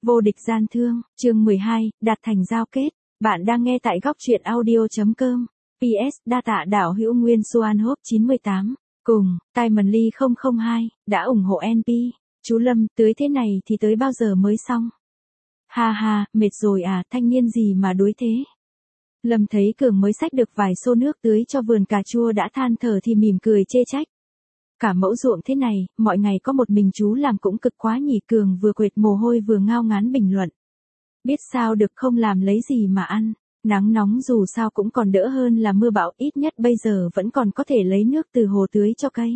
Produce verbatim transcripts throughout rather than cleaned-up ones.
Vô địch gian thương, chương mười hai, đạt thành giao kết. Bạn đang nghe tại góc truyện audio.com. pê ét đa tạ đạo hữu Nguyên Xuan Hốp chín mươi tám. Cùng, Diamond Lee không không hai, đã ủng hộ en pê. Chú Lâm, tưới thế này thì tới bao giờ mới xong? Ha ha, mệt rồi à, thanh niên gì mà đuối thế? Lâm thấy Cường mới xách được vài xô nước tưới cho vườn cà chua đã than thở thì mỉm cười chê trách. Cả mẫu ruộng thế này, mọi ngày có một mình chú làm cũng cực quá nhỉ. Cường vừa quệt mồ hôi vừa ngao ngán bình luận. Biết sao được, không làm lấy gì mà ăn. Nắng nóng dù sao cũng còn đỡ hơn là mưa bão, ít nhất bây giờ vẫn còn có thể lấy nước từ hồ tưới cho cây.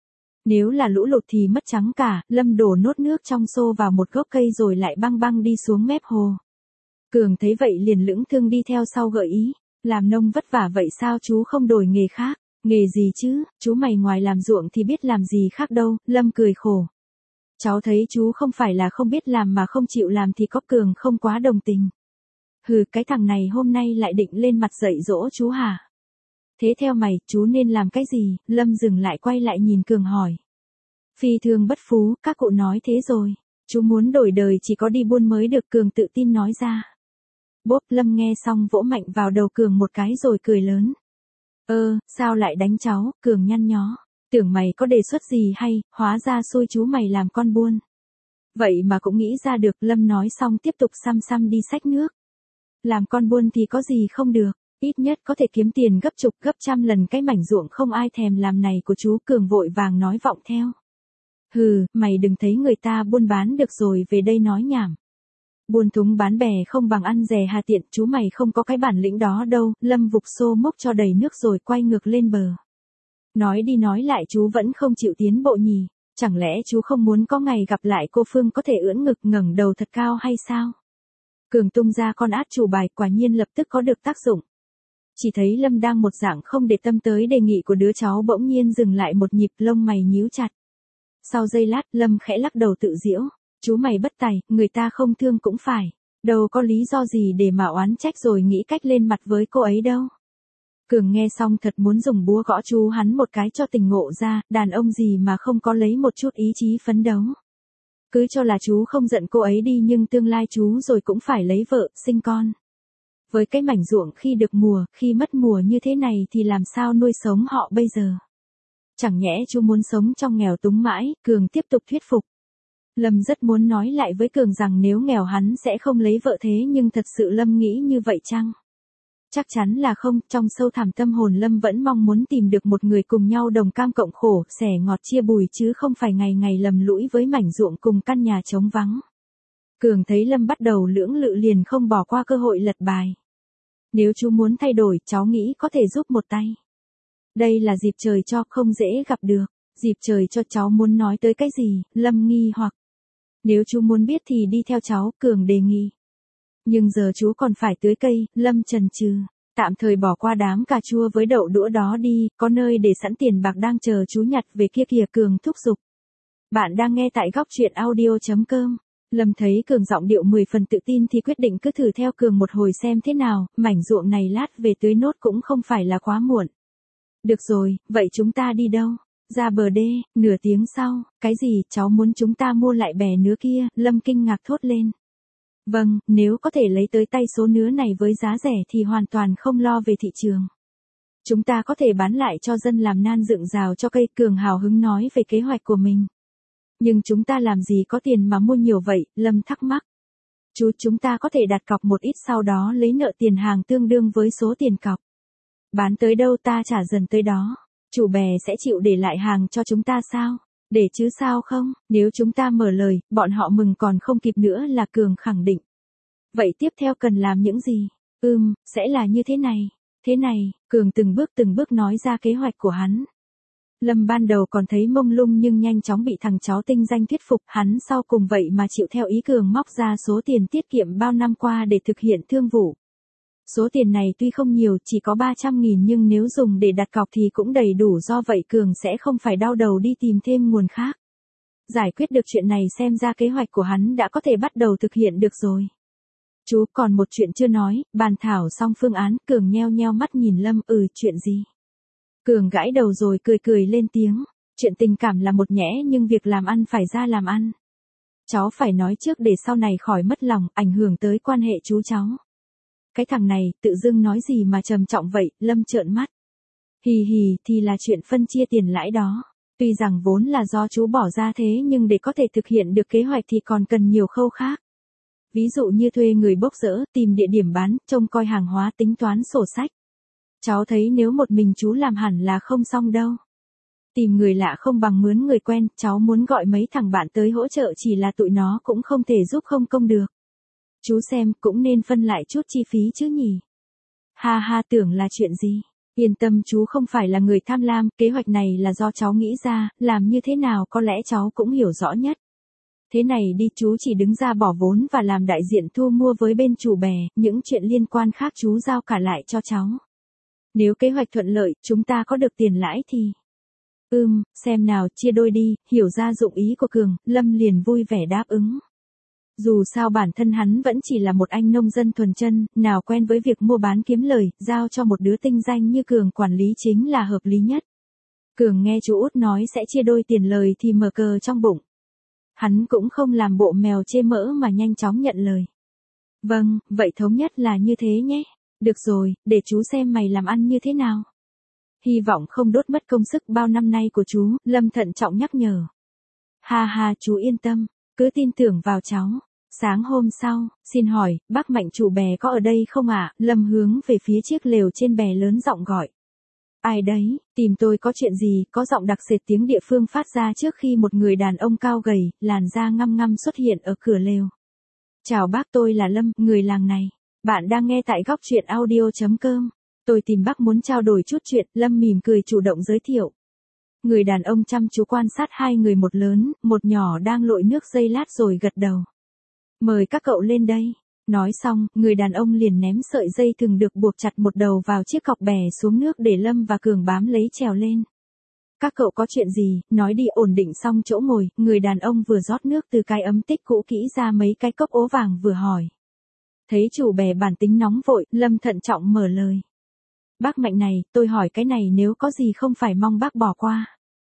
Nếu là lũ lụt thì mất trắng cả. Lâm đổ nốt nước trong xô vào một gốc cây rồi lại băng băng đi xuống mép hồ. Cường thấy vậy liền lững thững đi theo sau gợi ý. Làm nông vất vả vậy sao chú không đổi nghề khác? Nghề gì chứ, chú mày ngoài làm ruộng thì biết làm gì khác đâu. Lâm cười khổ. Cháu thấy chú không phải là không biết làm mà không chịu làm thì có. Cường không quá đồng tình. Hừ, cái thằng này hôm nay lại định lên mặt dạy dỗ chú hả? Thế theo mày, chú nên làm cái gì? Lâm dừng lại quay lại nhìn Cường hỏi. Phi thường bất phú, các cụ nói thế rồi. Chú muốn đổi đời chỉ có đi buôn mới được. Cường tự tin nói ra. Bốp. Lâm nghe xong vỗ mạnh vào đầu Cường một cái rồi cười lớn. Ơ, sao lại đánh cháu? Cường nhăn nhó. Tưởng mày có đề xuất gì hay, hóa ra xui chú mày làm con buôn. Vậy mà cũng nghĩ ra được. Lâm nói xong tiếp tục xăm xăm đi xách nước. Làm con buôn thì có gì không được, ít nhất có thể kiếm tiền gấp chục gấp trăm lần cái mảnh ruộng không ai thèm làm này của chú. Cường vội vàng nói vọng theo. Hừ, mày đừng thấy người ta buôn bán được rồi về đây nói nhảm. Buôn thúng bán bè không bằng ăn rẻ hà tiện, chú mày không có cái bản lĩnh đó đâu. Lâm vục xô mốc cho đầy nước rồi quay ngược lên bờ. Nói đi nói lại chú vẫn không chịu tiến bộ nhỉ, chẳng lẽ chú không muốn có ngày gặp lại cô Phương có thể ưỡn ngực ngẩng đầu thật cao hay sao? Cường tung ra con át chủ bài, quả nhiên lập tức có được tác dụng. Chỉ thấy Lâm đang một dạng không để tâm tới đề nghị của đứa cháu bỗng nhiên dừng lại một nhịp, lông mày nhíu chặt. Sau giây lát Lâm khẽ lắc đầu tự giễu. Chú mày bất tài, người ta không thương cũng phải. Đâu có lý do gì để mà oán trách rồi nghĩ cách lên mặt với cô ấy đâu. Cường nghe xong thật muốn dùng búa gõ chú hắn một cái cho tỉnh ngộ ra, đàn ông gì mà không có lấy một chút ý chí phấn đấu. Cứ cho là chú không giận cô ấy đi nhưng tương lai chú rồi cũng phải lấy vợ, sinh con. Với cái mảnh ruộng khi được mùa, khi mất mùa như thế này thì làm sao nuôi sống họ bây giờ? Chẳng nhẽ chú muốn sống trong nghèo túng mãi? Cường tiếp tục thuyết phục. Lâm rất muốn nói lại với Cường rằng nếu nghèo hắn sẽ không lấy vợ thế nhưng thật sự Lâm nghĩ như vậy chăng? Chắc chắn là không, trong sâu thẳm tâm hồn Lâm vẫn mong muốn tìm được một người cùng nhau đồng cam cộng khổ, sẻ ngọt chia bùi chứ không phải ngày ngày lầm lũi với mảnh ruộng cùng căn nhà trống vắng. Cường thấy Lâm bắt đầu lưỡng lự liền không bỏ qua cơ hội lật bài. Nếu chú muốn thay đổi, cháu nghĩ có thể giúp một tay. Đây là dịp trời cho, không dễ gặp được. Dịp trời cho cháu muốn nói tới cái gì? Lâm nghi hoặc. Nếu chú muốn biết thì đi theo cháu, Cường đề nghị. Nhưng giờ chú còn phải tưới cây. Lâm chần chừ. Tạm thời bỏ qua đám cà chua với đậu đũa đó đi, có nơi để sẵn tiền bạc đang chờ chú nhặt về kia kìa. Cường thúc giục. Bạn đang nghe tại góc truyện audio.com. Lâm thấy Cường giọng điệu mười phần tự tin thì quyết định cứ thử theo Cường một hồi xem thế nào, mảnh ruộng này lát về tưới nốt cũng không phải là quá muộn. Được rồi, vậy chúng ta đi đâu? Ra bờ đê. Nửa tiếng sau. Cái gì, cháu muốn chúng ta mua lại bè nứa kia? Lâm kinh ngạc thốt lên. Vâng, nếu có thể lấy tới tay số nứa này với giá rẻ thì hoàn toàn không lo về thị trường. Chúng ta có thể bán lại cho dân làm nan dựng rào cho cây. Cường hào hứng nói về kế hoạch của mình. Nhưng chúng ta làm gì có tiền mà mua nhiều vậy? Lâm thắc mắc. Chú, chúng ta có thể đặt cọc một ít sau đó lấy nợ tiền hàng tương đương với số tiền cọc. Bán tới đâu ta trả dần tới đó. Chủ bè sẽ chịu để lại hàng cho chúng ta sao? Để chứ sao không? Nếu chúng ta mở lời, bọn họ mừng còn không kịp nữa là. Cường khẳng định. Vậy tiếp theo cần làm những gì? Ừm, sẽ là như thế này. Thế này, Cường từng bước từng bước nói ra kế hoạch của hắn. Lâm ban đầu còn thấy mông lung nhưng nhanh chóng bị thằng cháu tinh danh thuyết phục. Hắn sau cùng vậy mà chịu theo ý Cường móc ra số tiền tiết kiệm bao năm qua để thực hiện thương vụ. Số tiền này tuy không nhiều, chỉ có ba trăm nghìn nhưng nếu dùng để đặt cọc thì cũng đầy đủ, do vậy Cường sẽ không phải đau đầu đi tìm thêm nguồn khác. Giải quyết được chuyện này xem ra kế hoạch của hắn đã có thể bắt đầu thực hiện được rồi. Chú, còn một chuyện chưa nói. Bàn thảo xong phương án, Cường nheo nheo mắt nhìn Lâm. Ừ, chuyện gì? Cường gãi đầu rồi cười cười lên tiếng. Chuyện tình cảm là một nhẽ nhưng việc làm ăn phải ra làm ăn. cháu phải nói trước để sau này khỏi mất lòng, ảnh hưởng tới quan hệ chú cháu. Cái thằng này, tự dưng nói gì mà trầm trọng vậy, Lâm trợn mắt. Hì hì, thì là chuyện phân chia tiền lãi đó. Tuy rằng vốn là do chú bỏ ra thế nhưng để có thể thực hiện được kế hoạch thì còn cần nhiều khâu khác. Ví dụ như thuê người bốc dỡ, tìm địa điểm bán, trông coi hàng hóa, tính toán sổ sách. Cháu thấy nếu một mình chú làm hẳn là không xong đâu. Tìm người lạ không bằng mướn người quen, cháu muốn gọi mấy thằng bạn tới hỗ trợ chỉ là tụi nó cũng không thể giúp không công được. Chú xem cũng nên phân lại chút chi phí chứ nhỉ. Ha ha, tưởng là chuyện gì. Yên tâm, chú không phải là người tham lam, kế hoạch này là do cháu nghĩ ra, làm như thế nào có lẽ cháu cũng hiểu rõ nhất. Thế này đi, chú chỉ đứng ra bỏ vốn và làm đại diện thu mua với bên chủ bè, những chuyện liên quan khác chú giao cả lại cho cháu. Nếu kế hoạch thuận lợi, chúng ta có được tiền lãi thì... Ừm, xem nào, chia đôi đi, hiểu ra dụng ý của Cường, Lâm liền vui vẻ đáp ứng. Dù sao bản thân hắn vẫn chỉ là một anh nông dân thuần chân, nào quen với việc mua bán kiếm lời, giao cho một đứa tinh danh như Cường quản lý chính là hợp lý nhất. Cường nghe chú út nói sẽ chia đôi tiền lời thì mở cờ trong bụng. Hắn cũng không làm bộ mèo chê mỡ mà nhanh chóng nhận lời. Vâng, vậy thống nhất là như thế nhé. Được rồi, để chú xem mày làm ăn như thế nào. Hy vọng không đốt mất công sức bao năm nay của chú, Lâm thận trọng nhắc nhở. Ha ha, chú yên tâm, cứ tin tưởng vào cháu. Sáng hôm sau, xin hỏi, bác Mạnh chủ bè có ở đây không ạ? À? Lâm hướng về phía chiếc lều trên bè lớn giọng gọi. Ai đấy, tìm tôi có chuyện gì? Có giọng đặc sệt tiếng địa phương phát ra trước khi một người đàn ông cao gầy, làn da ngăm ngăm xuất hiện ở cửa lều. Chào bác, tôi là Lâm, người làng này. Bạn đang nghe tại góc truyện audio chấm com. Tôi tìm bác muốn trao đổi chút chuyện, Lâm mỉm cười chủ động giới thiệu. Người đàn ông chăm chú quan sát hai người một lớn, một nhỏ đang lội nước giây lát rồi gật đầu. Mời các cậu lên đây. Nói xong, người đàn ông liền ném sợi dây thừng được buộc chặt một đầu vào chiếc cọc bè xuống nước để Lâm và Cường bám lấy trèo lên. Các cậu có chuyện gì, nói đi. Ổn định xong chỗ ngồi, người đàn ông vừa rót nước từ cái ấm tích cũ kỹ ra mấy cái cốc ố vàng vừa hỏi. Thấy chủ bè bản tính nóng vội, Lâm thận trọng mở lời. Bác Mạnh này, tôi hỏi cái này nếu có gì không phải mong bác bỏ qua.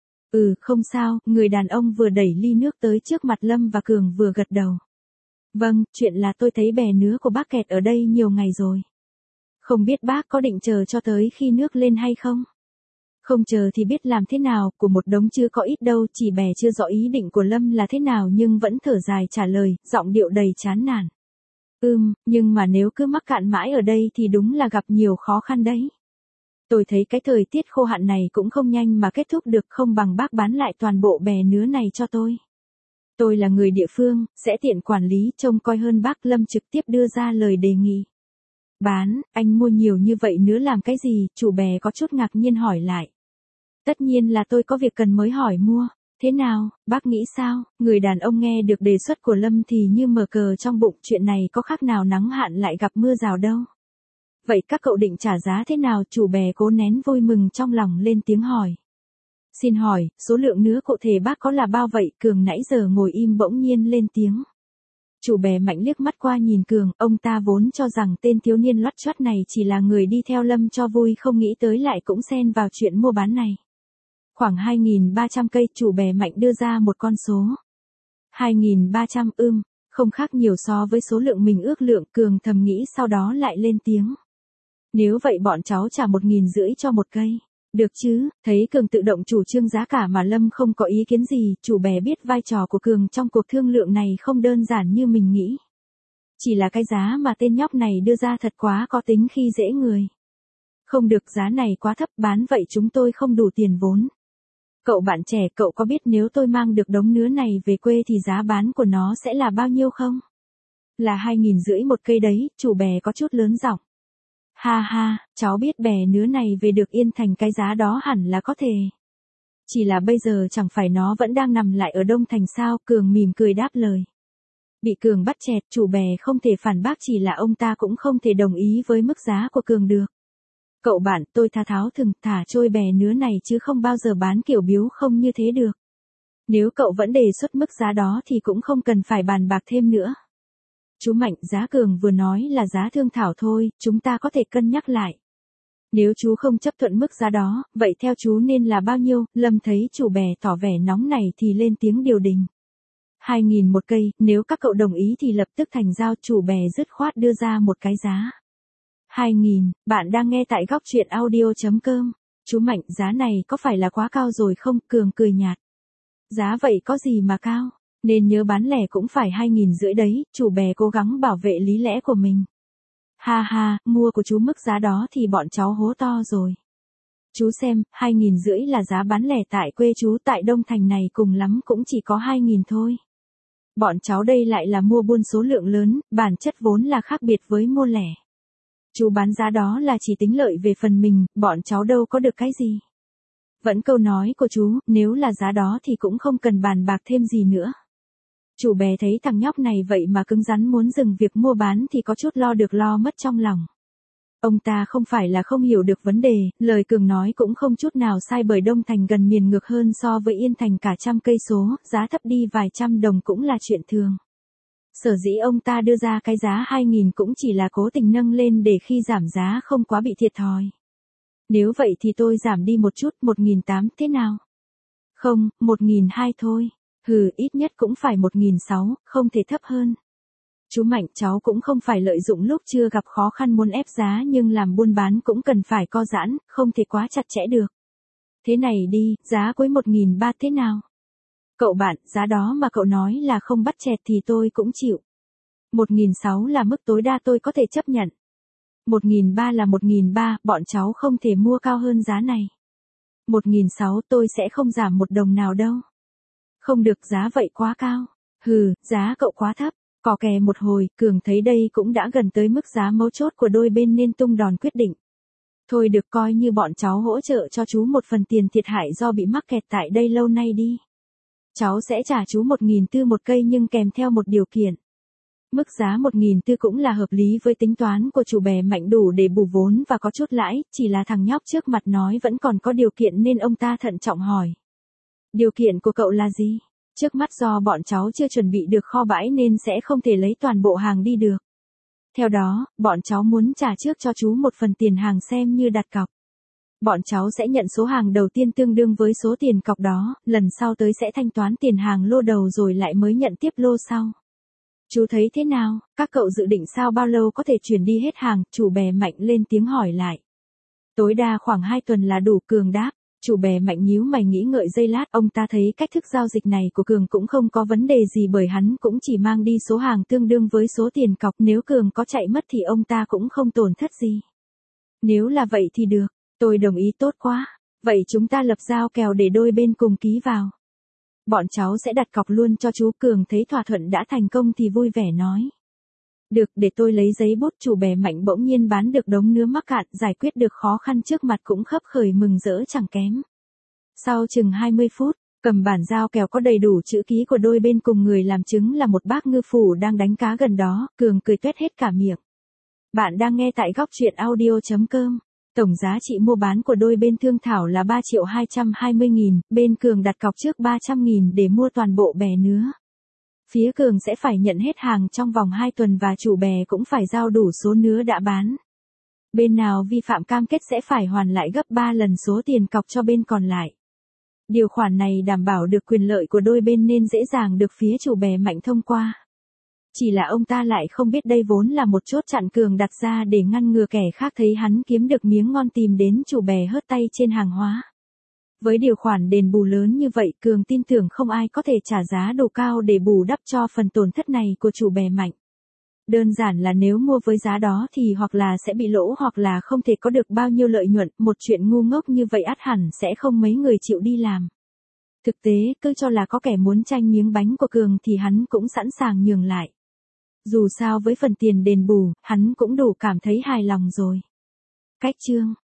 Ừ, không sao, người đàn ông vừa đẩy ly nước tới trước mặt Lâm và Cường vừa gật đầu. Vâng, chuyện là tôi thấy bè nứa của bác kẹt ở đây nhiều ngày rồi. Không biết bác có định chờ cho tới khi nước lên hay không? Không chờ thì biết làm thế nào, của một đống chưa có ít đâu, chỉ bè chưa rõ ý định của Lâm là thế nào nhưng vẫn thở dài trả lời, giọng điệu đầy chán nản. Ừm, nhưng mà nếu cứ mắc cạn mãi ở đây thì đúng là gặp nhiều khó khăn đấy. Tôi thấy cái thời tiết khô hạn này cũng không nhanh mà kết thúc được, không bằng bác bán lại toàn bộ bè nứa này cho tôi. Tôi là người địa phương, sẽ tiện quản lý trông coi hơn bác. Lâm trực tiếp đưa ra lời đề nghị. Bán, anh mua nhiều như vậy nứa làm cái gì? Chủ bè có chút ngạc nhiên hỏi lại. Tất nhiên là tôi có việc cần mới hỏi mua. Thế nào, bác nghĩ sao? Người đàn ông nghe được đề xuất của Lâm thì như mở cờ trong bụng, chuyện này có khác nào nắng hạn lại gặp mưa rào đâu. Vậy các cậu định trả giá thế nào? Chủ bè cố nén vui mừng trong lòng lên tiếng hỏi. Xin hỏi, số lượng nứa cụ thể bác có là bao vậy? Cường nãy giờ ngồi im bỗng nhiên lên tiếng. Chủ bè Mạnh liếc mắt qua nhìn Cường, ông ta vốn cho rằng tên thiếu niên loắt choắt này chỉ là người đi theo Lâm cho vui, không nghĩ tới lại cũng xen vào chuyện mua bán này. Khoảng hai nghìn ba trăm cây, chủ bè Mạnh đưa ra một con số. hai nghìn ba trăm ưm, không khác nhiều so với số lượng mình ước lượng. Cường thầm nghĩ sau đó lại lên tiếng. Nếu vậy bọn cháu trả một nghìn rưỡi cho một cây. Được chứ? Thấy Cường tự động chủ trương giá cả mà Lâm không có ý kiến gì, chủ bè biết vai trò của Cường trong cuộc thương lượng này không đơn giản như mình nghĩ. Chỉ là cái giá mà tên nhóc này đưa ra thật quá có tính khi dễ người. Không được, giá này quá thấp, bán vậy chúng tôi không đủ tiền vốn. Cậu bạn trẻ, cậu có biết nếu tôi mang được đống nứa này về quê thì giá bán của nó sẽ là bao nhiêu không? Là hai nghìn rưỡi một cây đấy, chủ bè có chút lớn giọng. Ha ha, cháu biết bè nứa này về được Yên Thành cái giá đó hẳn là có thể. Chỉ là bây giờ chẳng phải nó vẫn đang nằm lại ở Đông Thành sao? Cường mỉm cười đáp lời. Bị Cường bắt chẹt, chủ bè không thể phản bác, chỉ là ông ta cũng không thể đồng ý với mức giá của Cường được. Cậu bạn, tôi tha tháo thừng, thả trôi bè nứa này chứ không bao giờ bán kiểu biếu không như thế được. Nếu cậu vẫn đề xuất mức giá đó thì cũng không cần phải bàn bạc thêm nữa. Chú Mạnh, giá Cường vừa nói là giá thương thảo thôi, chúng ta có thể cân nhắc lại. Nếu chú không chấp thuận mức giá đó, vậy theo chú nên là bao nhiêu? Lâm thấy chủ bè tỏ vẻ nóng này thì lên tiếng điều đình. hai nghìn một cây, nếu các cậu đồng ý thì lập tức thành giao. Chủ bè dứt khoát đưa ra một cái giá. hai nghìn, bạn đang nghe tại góc truyện audio.com. Chú Mạnh, giá này có phải là quá cao rồi không? Cường cười nhạt. Giá vậy có gì mà cao, nên nhớ bán lẻ cũng phải hai nghìn rưỡi đấy. Chủ bè cố gắng bảo vệ lý lẽ của mình. Ha ha, mua của chú mức giá đó thì bọn cháu hố to rồi. Chú xem, hai nghìn rưỡi là giá bán lẻ tại quê chú, tại Đông Thành này cùng lắm cũng chỉ có hai nghìn thôi. Bọn cháu đây lại là mua buôn số lượng lớn, bản chất vốn là khác biệt với mua lẻ. Chú bán giá đó là chỉ tính lợi về phần mình, bọn cháu đâu có được cái gì. Vẫn câu nói của chú, nếu là giá đó thì cũng không cần bàn bạc thêm gì nữa. Chủ bè thấy thằng nhóc này vậy mà cứng rắn muốn dừng việc mua bán thì có chút lo được lo mất trong lòng. Ông ta không phải là không hiểu được vấn đề, lời Cường nói cũng không chút nào sai, bởi Đông Thành gần miền ngược hơn so với Yên Thành cả trăm cây số, giá thấp đi vài trăm đồng cũng là chuyện thường. Sở dĩ ông ta đưa ra cái giá hai nghìn cũng chỉ là cố tình nâng lên để khi giảm giá không quá bị thiệt thòi. Nếu vậy thì tôi giảm đi một chút, một nghìn tám trăm thế nào? Không, một nghìn hai trăm thôi. Hừ, ít nhất cũng phải một nghìn sáu trăm, không thể thấp hơn. Chú Mạnh, cháu cũng không phải lợi dụng lúc chưa gặp khó khăn muốn ép giá, nhưng làm buôn bán cũng cần phải co giãn, không thể quá chặt chẽ được. Thế này đi, giá cuối một nghìn ba trăm thế nào? Cậu bạn, giá đó mà cậu nói là không bắt chẹt thì tôi cũng chịu. một nghìn sáu trăm là mức tối đa tôi có thể chấp nhận. một nghìn ba trăm là một nghìn ba trăm, bọn cháu không thể mua cao hơn giá này. một nghìn sáu trăm tôi sẽ không giảm một đồng nào đâu. Không được, giá vậy quá cao. Hừ, giá cậu quá thấp. Cò kè một hồi, Cường thấy đây cũng đã gần tới mức giá mấu chốt của đôi bên nên tung đòn quyết định. Thôi được, coi như bọn cháu hỗ trợ cho chú một phần tiền thiệt hại do bị mắc kẹt tại đây lâu nay đi. Cháu sẽ trả chú một nghìn tư một cây nhưng kèm theo một điều kiện. Mức giá một nghìn tư cũng là hợp lý với tính toán của chủ bè Mạnh, đủ để bù vốn và có chút lãi, chỉ là thằng nhóc trước mặt nói vẫn còn có điều kiện nên ông ta thận trọng hỏi. Điều kiện của cậu là gì? Trước mắt do bọn cháu chưa chuẩn bị được kho bãi nên sẽ không thể lấy toàn bộ hàng đi được. Theo đó, bọn cháu muốn trả trước cho chú một phần tiền hàng xem như đặt cọc. Bọn cháu sẽ nhận số hàng đầu tiên tương đương với số tiền cọc đó, lần sau tới sẽ thanh toán tiền hàng lô đầu rồi lại mới nhận tiếp lô sau. Chú thấy thế nào, các cậu dự định sau bao lâu có thể chuyển đi hết hàng? Chủ bè Mạnh lên tiếng hỏi lại. Tối đa khoảng hai tuần là đủ, Cường đáp. Chủ bè Mạnh nhíu mày nghĩ ngợi giây lát, ông ta thấy cách thức giao dịch này của Cường cũng không có vấn đề gì, bởi hắn cũng chỉ mang đi số hàng tương đương với số tiền cọc, nếu Cường có chạy mất thì ông ta cũng không tổn thất gì. Nếu là vậy thì được, tôi đồng ý, tốt quá. Vậy chúng ta lập giao kèo để đôi bên cùng ký vào. Bọn cháu sẽ đặt cọc luôn cho chú. Cường thấy thỏa thuận đã thành công thì vui vẻ nói. Được, để tôi lấy giấy bút. Chủ bè Mạnh bỗng nhiên bán được đống nứa mắc cạn, giải quyết được khó khăn trước mặt cũng khấp khởi mừng rỡ chẳng kém. Sau chừng hai mươi phút, cầm bản giao kèo có đầy đủ chữ ký của đôi bên cùng người làm chứng là một bác ngư phủ đang đánh cá gần đó. Cường cười tuét hết cả miệng. Bạn đang nghe tại góc truyện audio.com. Tổng giá trị mua bán của đôi bên thương thảo là ba triệu hai trăm hai mươi nghìn, bên Cường đặt cọc trước ba trăm nghìn để mua toàn bộ bè nứa. Phía Cường sẽ phải nhận hết hàng trong vòng hai tuần và chủ bè cũng phải giao đủ số nứa đã bán. Bên nào vi phạm cam kết sẽ phải hoàn lại gấp ba lần số tiền cọc cho bên còn lại. Điều khoản này đảm bảo được quyền lợi của đôi bên nên dễ dàng được phía chủ bè Mạnh thông qua. Chỉ là ông ta lại không biết đây vốn là một chốt chặn Cường đặt ra để ngăn ngừa kẻ khác thấy hắn kiếm được miếng ngon tìm đến chủ bè hớt tay trên hàng hóa. Với điều khoản đền bù lớn như vậy, Cường tin tưởng không ai có thể trả giá đủ cao để bù đắp cho phần tổn thất này của chủ bè Mạnh. Đơn giản là nếu mua với giá đó thì hoặc là sẽ bị lỗ hoặc là không thể có được bao nhiêu lợi nhuận, một chuyện ngu ngốc như vậy ắt hẳn sẽ không mấy người chịu đi làm. Thực tế, cứ cho là có kẻ muốn tranh miếng bánh của Cường thì hắn cũng sẵn sàng nhường lại. Dù sao với phần tiền đền bù, hắn cũng đủ cảm thấy hài lòng rồi. Cách chương